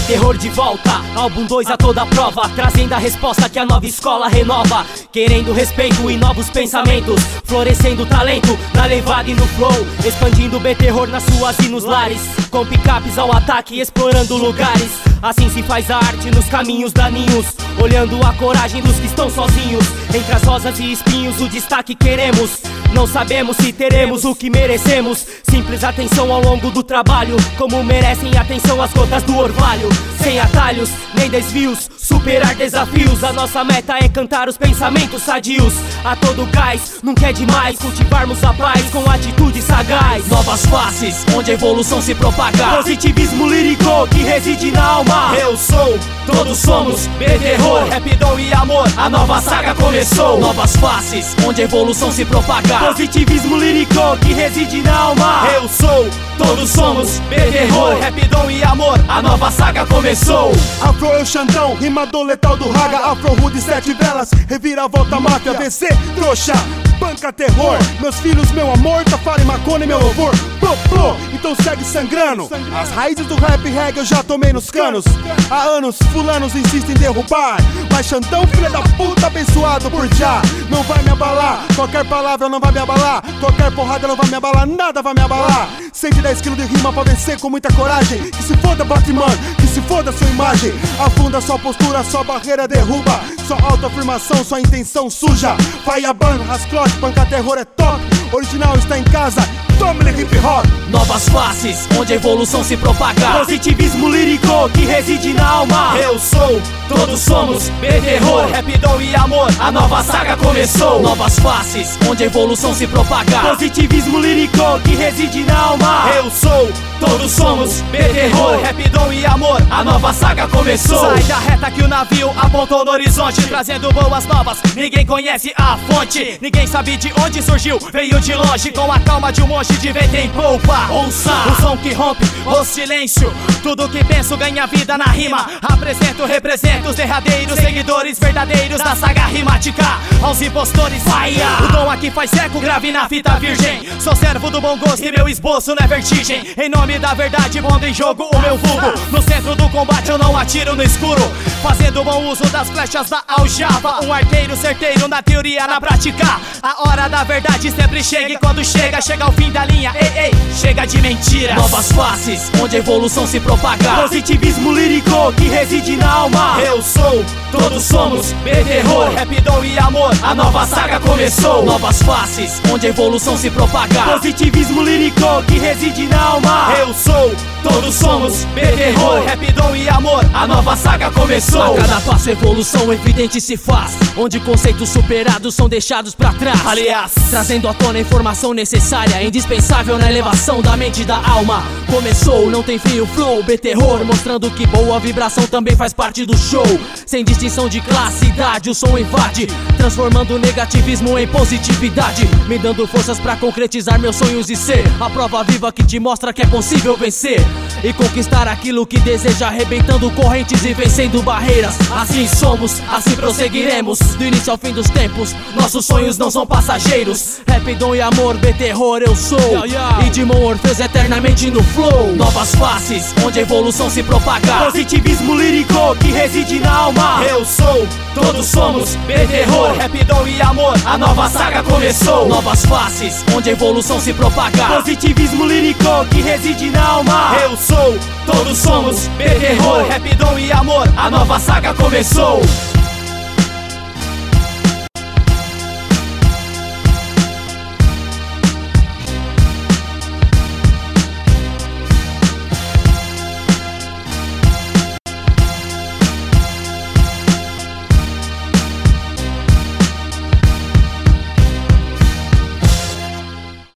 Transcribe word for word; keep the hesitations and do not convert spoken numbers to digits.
B-Terror de volta, álbum dois a toda prova, trazendo a resposta que a nova escola renova. Querendo respeito e novos pensamentos, florescendo talento na levada e no flow, expandindo o B-Terror nas ruas e nos lares, com picapes ao ataque, explorando lugares. Assim se faz a arte nos caminhos daninhos, olhando a coragem dos que estão sozinhos. Entre as rosas e espinhos o destaque queremos, não sabemos se teremos o que merecemos. Simples atenção ao longo do trabalho, como merecem atenção as gotas do orvalho. Sem atalhos, nem desvios, superar desafios. A nossa meta é cantar os pensamentos sadios. A todo gás, nunca é demais cultivarmos a paz com atitude sagaz. Novas faces, onde a evolução se propaga, positivismo lírico que reside na alma. Eu sou, todos somos, B-Terror, rap, dom e amor, a nova saga começou. Novas faces, onde a evolução se propaga, positivismo lírico que reside na alma. Eu sou, todos somos, B-Terror, rap, dom e amor, a nova saga começou. Afro eu Xandão, rimador letal do Raga, Afro Rude sete velas, reviravolta máfia, V C, trouxa, banca terror. Meus filhos, meu amor, Tafari, Macone, meu louvor. Pro, pro, então segue sangrando. As raízes do rap reggae eu já tomei nos canos. Há anos, fulanos insistem em derrubar, mas Xandão, filha da puta, abençoado por já, não vai me abalar. Qualquer palavra não vai me abalar, qualquer porrada não vai me abalar, nada vai me abalar. cento e dez quilos de rima pra vencer com muita coragem. Que se foda Batman, que se foda sua imagem. Afunda sua postura, sua barreira derruba. Sua autoafirmação, sua intenção suja. Fireban, Rasclot, panca terror é top. Original está em casa, tome hip hop. Novas faces, onde a evolução se propaga, positivismo lírico que reside na alma. Eu sou, todos somos, B-Terror, rap, dom e amor, a nova saga começou. Novas faces, onde a evolução se propaga, positivismo lírico que reside na alma. Eu sou, todos somos, B-Terror, rap, dom e amor, a nova saga começou. Sai da reta que o navio apontou no horizonte, trazendo boas novas, ninguém conhece a fonte. Ninguém sabe de onde surgiu, veio de longe, com a calma de um monte de vento em polpa. Ouça o som que rompe o silêncio, tudo que penso ganha vida na rima. Apresento, represento os derradeiros seguidores verdadeiros da saga rimática. Aos impostores, saia. O dom aqui faz eco, grave na fita virgem. Sou servo do bom gosto e meu esboço não é vertigem. Em nome da verdade, pondo em jogo o meu vulgo. No centro do combate eu não atiro no escuro, fazendo bom uso das flechas da aljava. Um arqueiro certeiro na teoria, na prática. A hora da verdade sempre chega e quando chega, chega ao fim da linha. Ei, ei, chega de mentiras. Novas faces, onde a evolução se propaga, positivismo lírico que reside na alma. Eu sou, todos somos, B-Terror, rap, dom e amor, a nova saga começou. Novas faces, onde a evolução se propaga, positivismo lírico que reside na alma. Eu sou, todos somos, B-Terror, rap, dom e amor, a nova saga começou. A cada passo evolução evidente se faz, onde conceitos superados são deixados pra trás. Aliás, trazendo à tona a informação necessária, indispensável na elevação da mente e da alma. Começou, não tem fim o flow, B-Terror, mostrando que boa vibração também faz parte do show. Sem distinção de classe, idade, o som invade, transformando o negativismo em positividade, me dando forças pra concretizar meus sonhos e ser a prova viva que te mostra que é possível vencer e conquistar aquilo que deseja, arrebentando correntes e vencendo barreiras. Assim somos, assim prosseguiremos, do início ao fim dos tempos, nossos sonhos não são passageiros. Rap, dom e amor, B-Terror eu sou, yeah, yeah. E Demon Orpheus eternamente no flow. Novas faces, onde a evolução se propaga, positivismo lírico que reside na alma. Eu sou, todos somos, B-Terror, rap, dom e amor, a nova saga começou. Novas faces, onde a evolução se propaga, positivismo lírico que reside na alma. Eu sou, todos somos, B-Terror, rap, dom e amor, a nova saga começou.